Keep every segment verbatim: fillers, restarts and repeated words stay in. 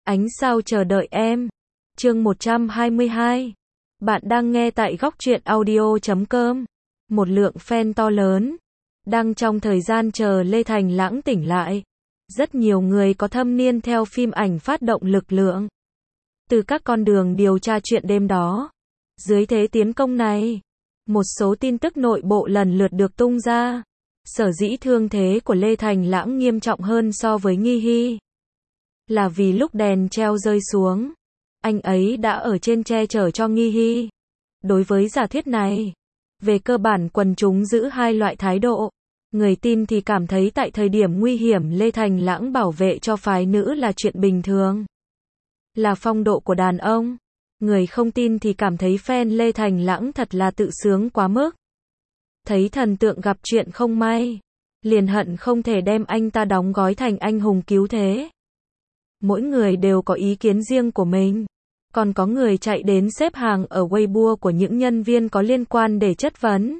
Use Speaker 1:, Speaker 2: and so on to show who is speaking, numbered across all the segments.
Speaker 1: Ánh sao chờ đợi em. Chương một trăm hai mươi hai. Bạn đang nghe tại góc truyện audio chấm com. Một lượng fan to lớn. Đang trong thời gian chờ Lê Thành Lãng tỉnh lại. Rất nhiều người có thâm niên theo phim ảnh phát động lực lượng. Từ các con đường điều tra chuyện đêm đó. Dưới thế tiến công này, một số tin tức nội bộ lần lượt được tung ra. Sở dĩ thương thế của Lê Thành Lãng nghiêm trọng hơn so với Nghi Hy. Là vì lúc đèn treo rơi xuống, anh ấy đã ở trên che chở cho Nghi Hy. Đối với giả thiết này, về cơ bản quần chúng giữ hai loại thái độ. Người tin thì cảm thấy tại thời điểm nguy hiểm Lê Thành Lãng bảo vệ cho phái nữ là chuyện bình thường. Là phong độ của đàn ông. Người không tin thì cảm thấy fan Lê Thành Lãng thật là tự sướng quá mức. Thấy thần tượng gặp chuyện không may, liền hận không thể đem anh ta đóng gói thành anh hùng cứu thế. Mỗi người đều có ý kiến riêng của mình. Còn có người chạy đến xếp hàng ở Weibo của những nhân viên có liên quan để chất vấn.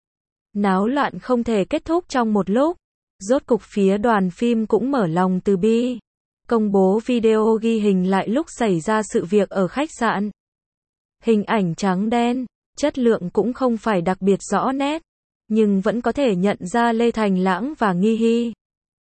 Speaker 1: Náo loạn không thể kết thúc trong một lúc. Rốt cục phía đoàn phim cũng mở lòng từ bi. Công bố video ghi hình lại lúc xảy ra sự việc ở khách sạn. Hình ảnh trắng đen, chất lượng cũng không phải đặc biệt rõ nét. Nhưng vẫn có thể nhận ra Lê Thành Lãng và Nghi Hy.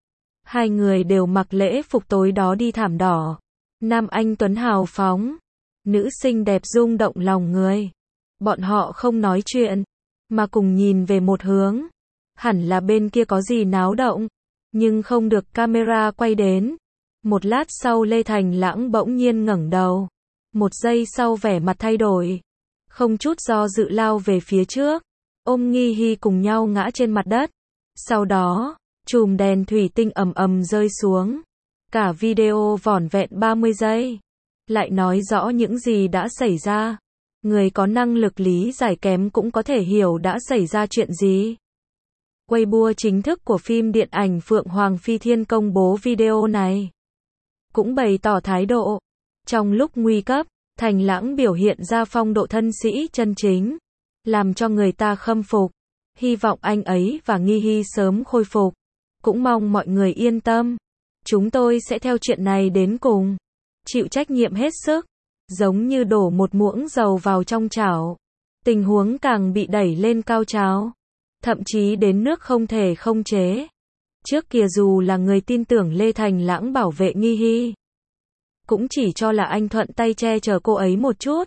Speaker 1: Hai người đều mặc lễ phục tối đó đi thảm đỏ. Nam anh tuấn hào phóng, nữ xinh đẹp rung động lòng người. Bọn họ không nói chuyện, mà cùng nhìn về một hướng. Hẳn là bên kia có gì náo động, nhưng không được camera quay đến. Một lát sau Lê Thành Lãng bỗng nhiên ngẩng đầu. Một giây sau vẻ mặt thay đổi. Không chút do dự lao về phía trước. Ôm Nghi Hy cùng nhau ngã trên mặt đất. Sau đó, chùm đèn thủy tinh ầm ầm rơi xuống. Cả video vỏn vẹn ba mươi giây. Lại nói rõ những gì đã xảy ra. Người có năng lực lý giải kém cũng có thể hiểu đã xảy ra chuyện gì. Weibo chính thức của phim điện ảnh Phượng Hoàng Phi Thiên công bố video này. Cũng bày tỏ thái độ. Trong lúc nguy cấp, Thành Lãng biểu hiện ra phong độ thân sĩ chân chính. Làm cho người ta khâm phục. Hy vọng anh ấy và Nghi Hy sớm khôi phục. Cũng mong mọi người yên tâm. Chúng tôi sẽ theo chuyện này đến cùng. Chịu trách nhiệm hết sức. Giống như đổ một muỗng dầu vào trong chảo. Tình huống càng bị đẩy lên cao trào. Thậm chí đến nước không thể không chế. Trước kia dù là người tin tưởng Lê Thành Lãng bảo vệ Nghi Hy, cũng chỉ cho là anh thuận tay che chở cô ấy một chút.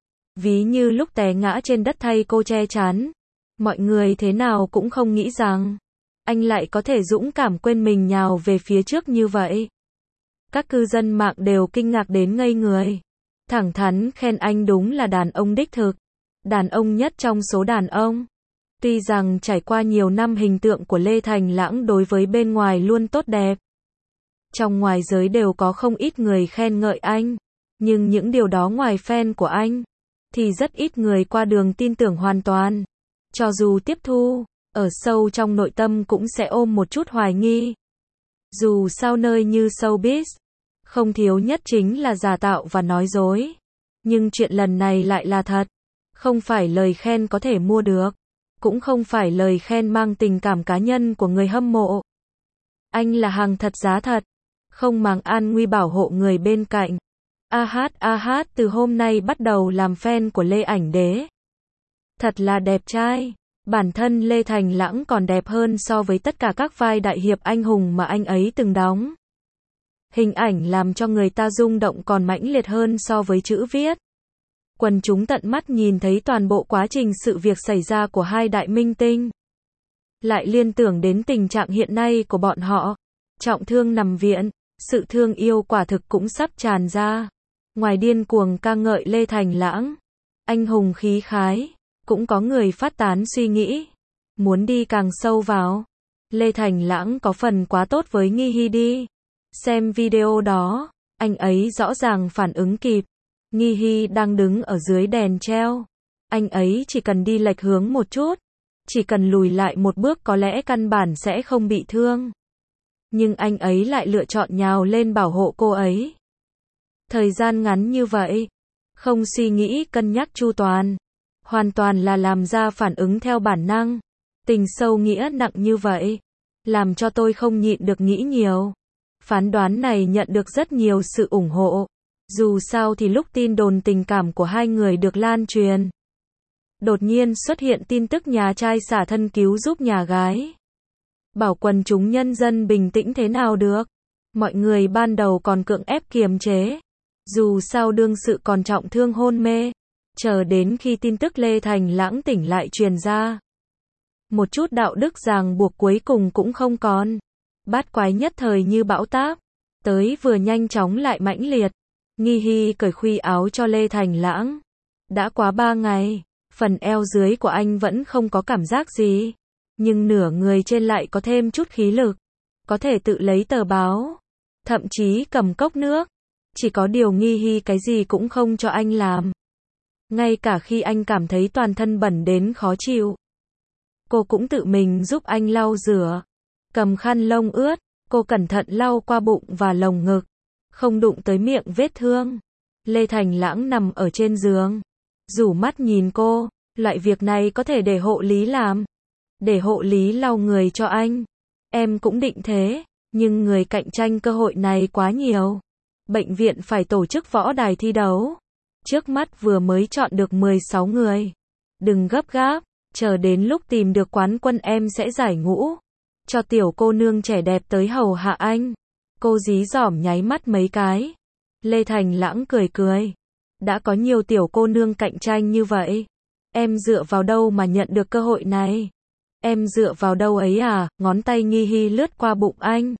Speaker 1: Ví như lúc té ngã trên đất thay cô che chắn. Mọi người thế nào cũng không nghĩ rằng anh lại có thể dũng cảm quên mình nhào về phía trước như vậy. Các cư dân mạng đều kinh ngạc đến ngây người. Thẳng thắn khen anh đúng là đàn ông đích thực. Đàn ông nhất trong số đàn ông. Tuy rằng trải qua nhiều năm hình tượng của Lê Thành Lãng đối với bên ngoài luôn tốt đẹp. Trong ngoài giới đều có không ít người khen ngợi anh. Nhưng những điều đó ngoài fan của anh, thì rất ít người qua đường tin tưởng hoàn toàn. Cho dù tiếp thu, ở sâu trong nội tâm cũng sẽ ôm một chút hoài nghi. Dù sao nơi như showbiz, không thiếu nhất chính là giả tạo và nói dối. Nhưng chuyện lần này lại là thật. Không phải lời khen có thể mua được. Cũng không phải lời khen mang tình cảm cá nhân của người hâm mộ. Anh là hàng thật giá thật. Không màng an nguy bảo hộ người bên cạnh. A hát a hát từ hôm nay bắt đầu làm fan của Lê Ảnh Đế. Thật là đẹp trai. Bản thân Lê Thành Lãng còn đẹp hơn so với tất cả các vai đại hiệp anh hùng mà anh ấy từng đóng. Hình ảnh làm cho người ta rung động còn mãnh liệt hơn so với chữ viết. Quần chúng tận mắt nhìn thấy toàn bộ quá trình sự việc xảy ra của hai đại minh tinh. Lại liên tưởng đến tình trạng hiện nay của bọn họ. Trọng thương nằm viện, sự thương yêu quả thực cũng sắp tràn ra. Ngoài điên cuồng ca ngợi Lê Thành Lãng, anh hùng khí khái, cũng có người phát tán suy nghĩ. Muốn đi càng sâu vào. Lê Thành Lãng có phần quá tốt với Nghi Hy đi. Xem video đó, anh ấy rõ ràng phản ứng kịp. Nghi Hy đang đứng ở dưới đèn treo. Anh ấy chỉ cần đi lệch hướng một chút. Chỉ cần lùi lại một bước có lẽ căn bản sẽ không bị thương. Nhưng anh ấy lại lựa chọn nhào lên bảo hộ cô ấy. Thời gian ngắn như vậy. Không suy nghĩ cân nhắc chu toàn. Hoàn toàn là làm ra phản ứng theo bản năng. Tình sâu nghĩa nặng như vậy. Làm cho tôi không nhịn được nghĩ nhiều. Phán đoán này nhận được rất nhiều sự ủng hộ. Dù sao thì lúc tin đồn tình cảm của hai người được lan truyền, đột nhiên xuất hiện tin tức nhà trai xả thân cứu giúp nhà gái. Bảo quần chúng nhân dân bình tĩnh thế nào được. Mọi người ban đầu còn cưỡng ép kiềm chế. Dù sao đương sự còn trọng thương hôn mê. Chờ đến khi tin tức Lê Thành Lãng tỉnh lại truyền ra, một chút đạo đức ràng buộc cuối cùng cũng không còn. Bát quái nhất thời như bão táp, tới vừa nhanh chóng lại mãnh liệt. Nghi Hy cởi khuy áo cho Lê Thành Lãng. Đã quá ba ngày, phần eo dưới của anh vẫn không có cảm giác gì, nhưng nửa người trên lại có thêm chút khí lực. Có thể tự lấy tờ báo, thậm chí cầm cốc nước. Chỉ có điều Nghi Hy cái gì cũng không cho anh làm. Ngay cả khi anh cảm thấy toàn thân bẩn đến khó chịu, cô cũng tự mình giúp anh lau rửa. Cầm khăn lông ướt, cô cẩn thận lau qua bụng và lồng ngực, không đụng tới miệng vết thương. Lê Thành Lãng nằm ở trên giường, rủ mắt nhìn cô. Loại việc này có thể để hộ lý làm, để hộ lý lau người cho anh. Em cũng định thế, nhưng người cạnh tranh cơ hội này quá nhiều. Bệnh viện phải tổ chức võ đài thi đấu. Trước mắt vừa mới chọn được mười sáu người. Đừng gấp gáp, chờ đến lúc tìm được quán quân em sẽ giải ngũ, cho tiểu cô nương trẻ đẹp tới hầu hạ anh. Cô dí dỏm nháy mắt mấy cái. Lê Thành Lãng cười cười. Đã có nhiều tiểu cô nương cạnh tranh như vậy, em dựa vào đâu mà nhận được cơ hội này? Em dựa vào đâu ấy à? Ngón tay Nghi Hy lướt qua bụng anh.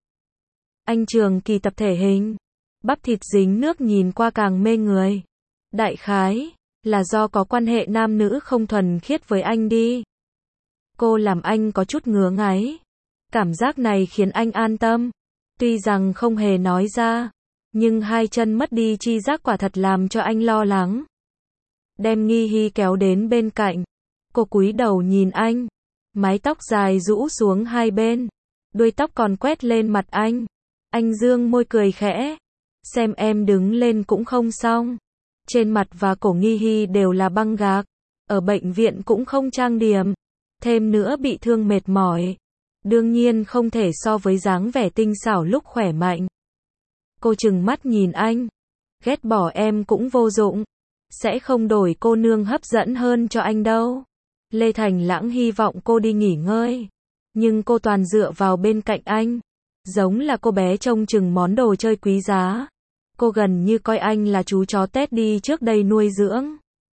Speaker 1: Anh trường kỳ tập thể hình, bắp thịt dính nước nhìn qua càng mê người. Đại khái là do có quan hệ nam nữ không thuần khiết với anh đi. Cô làm anh có chút ngứa ngáy. Cảm giác này khiến anh an tâm. Tuy rằng không hề nói ra, nhưng hai chân mất đi chi giác quả thật làm cho anh lo lắng. Đem Nghi Hy kéo đến bên cạnh. Cô cúi đầu nhìn anh. Mái tóc dài rũ xuống hai bên. Đuôi tóc còn quét lên mặt anh. Anh dương môi cười khẽ. Xem em đứng lên cũng không xong. Trên mặt và cổ Nghi Hy đều là băng gạc. Ở bệnh viện cũng không trang điểm. Thêm nữa bị thương mệt mỏi. Đương nhiên không thể so với dáng vẻ tinh xảo lúc khỏe mạnh. Cô trừng mắt nhìn anh. Ghét bỏ em cũng vô dụng. Sẽ không đổi cô nương hấp dẫn hơn cho anh đâu. Lê Thành Lãng hy vọng cô đi nghỉ ngơi. Nhưng cô toàn dựa vào bên cạnh anh. Giống là cô bé trông chừng món đồ chơi quý giá. Cô gần như coi anh là chú chó Teddy trước đây nuôi dưỡng.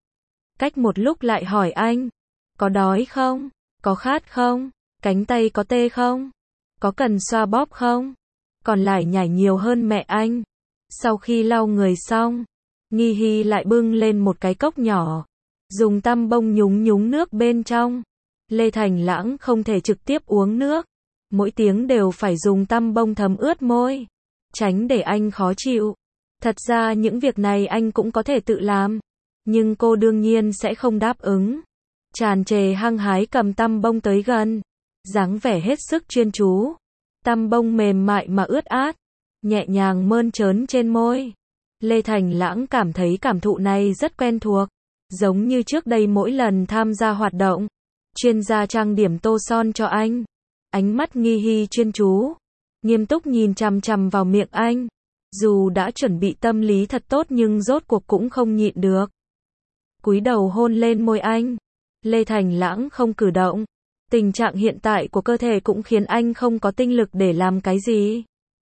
Speaker 1: Cách một lúc lại hỏi anh. Có đói không? Có khát không? Cánh tay có tê không? Có cần xoa bóp không? Còn lại nhảy nhiều hơn mẹ anh. Sau khi lau người xong, Nghi Hy lại bưng lên một cái cốc nhỏ, dùng tăm bông nhúng nhúng nước bên trong. Lê Thành Lãng không thể trực tiếp uống nước, mỗi tiếng đều phải dùng tăm bông thấm ướt môi, tránh để anh khó chịu. Thật ra những việc này anh cũng có thể tự làm, nhưng cô đương nhiên sẽ không đáp ứng. Tràn trề hăng hái cầm tăm bông tới gần, dáng vẻ hết sức chuyên chú. Tăm bông mềm mại mà ướt át, nhẹ nhàng mơn trớn trên môi. Lê Thành Lãng cảm thấy cảm thụ này rất quen thuộc, giống như trước đây mỗi lần tham gia hoạt động, chuyên gia trang điểm tô son cho anh. Ánh mắt Nghi Hy chuyên chú, nghiêm túc nhìn chằm chằm vào miệng anh. Dù đã chuẩn bị tâm lý thật tốt nhưng rốt cuộc cũng không nhịn được. Cúi đầu hôn lên môi anh. Lê Thành Lãng không cử động. Tình trạng hiện tại của cơ thể cũng khiến anh không có tinh lực để làm cái gì.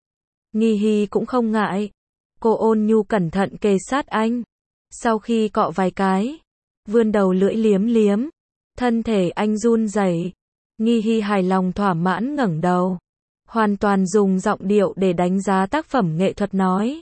Speaker 1: Nghi Hy cũng không ngại. Cô ôn nhu cẩn thận kề sát anh. Sau khi cọ vài cái, vươn đầu lưỡi liếm liếm. Thân thể anh run rẩy. Nghi Hy hài lòng thỏa mãn ngẩng đầu. Hoàn toàn dùng giọng điệu để đánh giá tác phẩm nghệ thuật nói.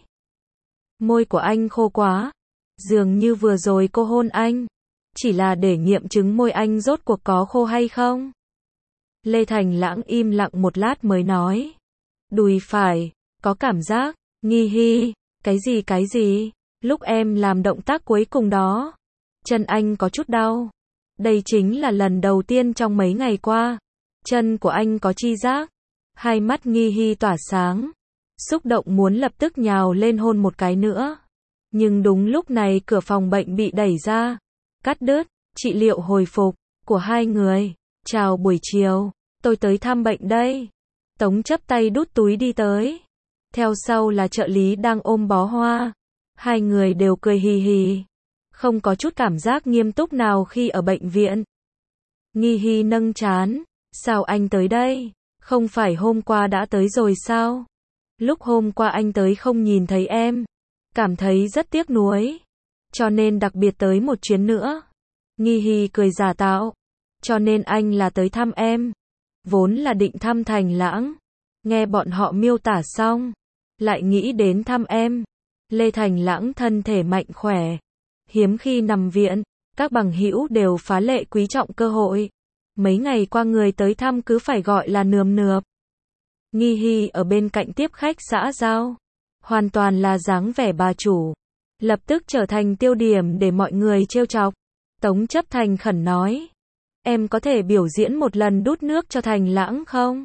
Speaker 1: Môi của anh khô quá. Dường như vừa rồi cô hôn anh chỉ là để nghiệm chứng môi anh rốt cuộc có khô hay không. Lê Thành Lãng im lặng một lát mới nói. Đùi phải, có cảm giác. Nghi Hy, cái gì cái gì? Lúc em làm động tác cuối cùng đó, chân anh có chút đau. Đây chính là lần đầu tiên trong mấy ngày qua, chân của anh có chi giác. Hai mắt Nghi Hy tỏa sáng, xúc động muốn lập tức nhào lên hôn một cái nữa. Nhưng đúng lúc này cửa phòng bệnh bị đẩy ra. Cắt đứt trị liệu hồi phục của hai người. Chào buổi chiều, tôi tới thăm bệnh đây. Tống chấp tay đút túi đi tới. Theo sau là trợ lý đang ôm bó hoa. Hai người đều cười hì hì. Không có chút cảm giác nghiêm túc nào khi ở bệnh viện. Nghi Hy nâng trán. Sao anh tới đây? Không phải hôm qua đã tới rồi sao? Lúc hôm qua anh tới không nhìn thấy em. Cảm thấy rất tiếc nuối. Cho nên đặc biệt tới một chuyến nữa. Nghi Hy cười giả tạo. Cho nên anh là tới thăm em. Vốn là định thăm Thành Lãng. Nghe bọn họ miêu tả xong. Lại nghĩ đến thăm em. Lê Thành Lãng thân thể mạnh khỏe. Hiếm khi nằm viện. Các bằng hữu đều phá lệ quý trọng cơ hội. Mấy ngày qua người tới thăm cứ phải gọi là nườm nượp. Nghi Hy ở bên cạnh tiếp khách xã giao. Hoàn toàn là dáng vẻ bà chủ. Lập tức trở thành tiêu điểm để mọi người trêu chọc. Tống Chấp thành khẩn nói. Em có thể biểu diễn một lần đút nước cho Thành Lãng không?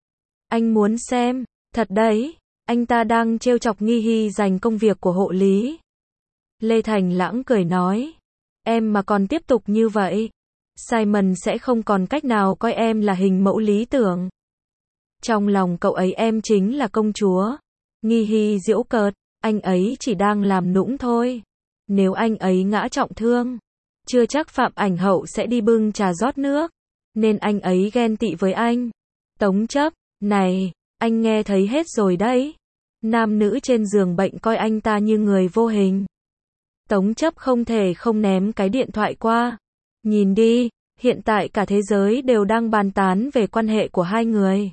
Speaker 1: Anh muốn xem. Thật đấy. Anh ta đang trêu chọc Nghi Hy giành công việc của hộ lý. Lê Thành Lãng cười nói. Em mà còn tiếp tục như vậy. Simon sẽ không còn cách nào coi em là hình mẫu lý tưởng. Trong lòng cậu ấy em chính là công chúa. Nghi Hy giễu cợt. Anh ấy chỉ đang làm nũng thôi. Nếu anh ấy ngã trọng thương, chưa chắc Phạm Ảnh Hậu sẽ đi bưng trà rót nước. Nên anh ấy ghen tị với anh. Tống Chấp, này, anh nghe thấy hết rồi đấy. Nam nữ trên giường bệnh coi anh ta như người vô hình. Tống Chấp không thể không ném cái điện thoại qua. Nhìn đi, hiện tại cả thế giới đều đang bàn tán về quan hệ của hai người.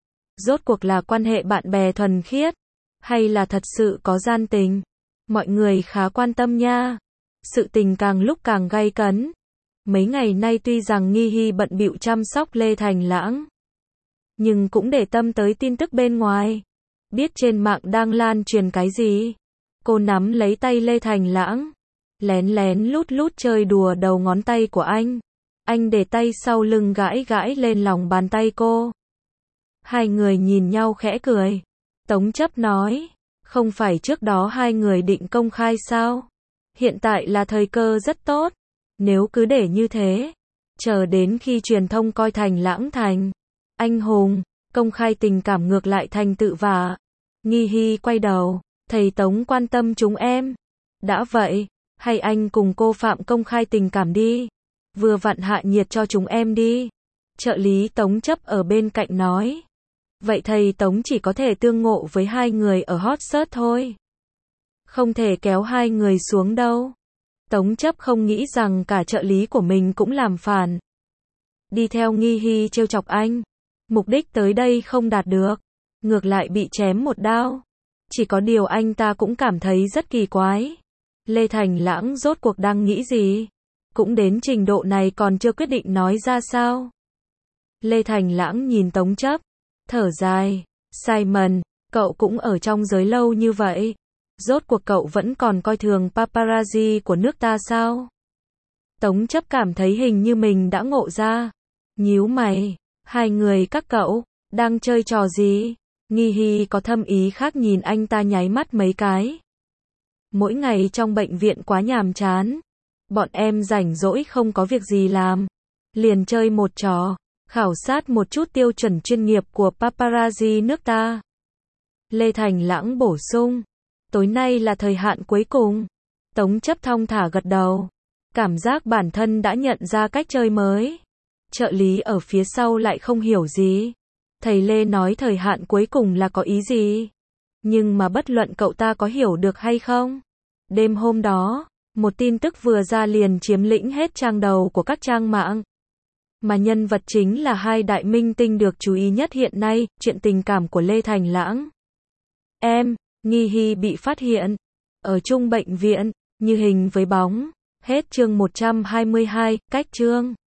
Speaker 1: Rốt cuộc là quan hệ bạn bè thuần khiết, hay là thật sự có gian tình? Mọi người khá quan tâm nha. Sự tình càng lúc càng gay cấn. Mấy ngày nay tuy rằng Nghi Hy bận bịu chăm sóc Lê Thành Lãng, nhưng cũng để tâm tới tin tức bên ngoài. Biết trên mạng đang lan truyền cái gì. Cô nắm lấy tay Lê Thành Lãng, lén lén lút lút chơi đùa đầu ngón tay của anh. Anh để tay sau lưng gãi gãi lên lòng bàn tay cô. Hai người nhìn nhau khẽ cười. Tống Chấp nói, không phải trước đó hai người định công khai sao? Hiện tại là thời cơ rất tốt. Nếu cứ để như thế, chờ đến khi truyền thông coi Thành Lãng thành anh hùng, công khai tình cảm ngược lại thành tự vả. Nghi Hy quay đầu, thầy Tống quan tâm chúng em. Đã vậy, hay anh cùng cô Phạm công khai tình cảm đi. Vừa vặn hạ nhiệt cho chúng em đi. Trợ lý Tống Chấp ở bên cạnh nói. Vậy thầy Tống chỉ có thể tương ngộ với hai người ở hot search thôi. Không thể kéo hai người xuống đâu. Tống Chấp không nghĩ rằng cả trợ lý của mình cũng làm phản. Đi theo Nghi Hy trêu chọc anh. Mục đích tới đây không đạt được. Ngược lại bị chém một đao. Chỉ có điều anh ta cũng cảm thấy rất kỳ quái. Lê Thành Lãng rốt cuộc đang nghĩ gì? Cũng đến trình độ này còn chưa quyết định nói ra sao? Lê Thành Lãng nhìn Tống Chấp, thở dài. Simon, cậu cũng ở trong giới lâu như vậy. Rốt cuộc cậu vẫn còn coi thường paparazzi của nước ta sao? Tống Chấp cảm thấy hình như mình đã ngộ ra. Nhíu mày, hai người các cậu, đang chơi trò gì? Nghi Hy có thâm ý khác nhìn anh ta nháy mắt mấy cái. Mỗi ngày trong bệnh viện quá nhàm chán. Bọn em rảnh rỗi không có việc gì làm. Liền chơi một trò, khảo sát một chút tiêu chuẩn chuyên nghiệp của paparazzi nước ta. Lê Thành Lãng bổ sung. Tối nay là thời hạn cuối cùng. Tống Chấp thong thả gật đầu. Cảm giác bản thân đã nhận ra cách chơi mới. Trợ lý ở phía sau lại không hiểu gì. Thầy Lê nói thời hạn cuối cùng là có ý gì? Nhưng mà bất luận cậu ta có hiểu được hay không. Đêm hôm đó, một tin tức vừa ra liền chiếm lĩnh hết trang đầu của các trang mạng. Mà nhân vật chính là hai đại minh tinh được chú ý nhất hiện nay, chuyện tình cảm của Lê Thành Lãng. Em, Nghi Hy bị phát hiện. Ở chung bệnh viện, như hình với bóng. Hết chương một trăm hai mươi hai, cách chương.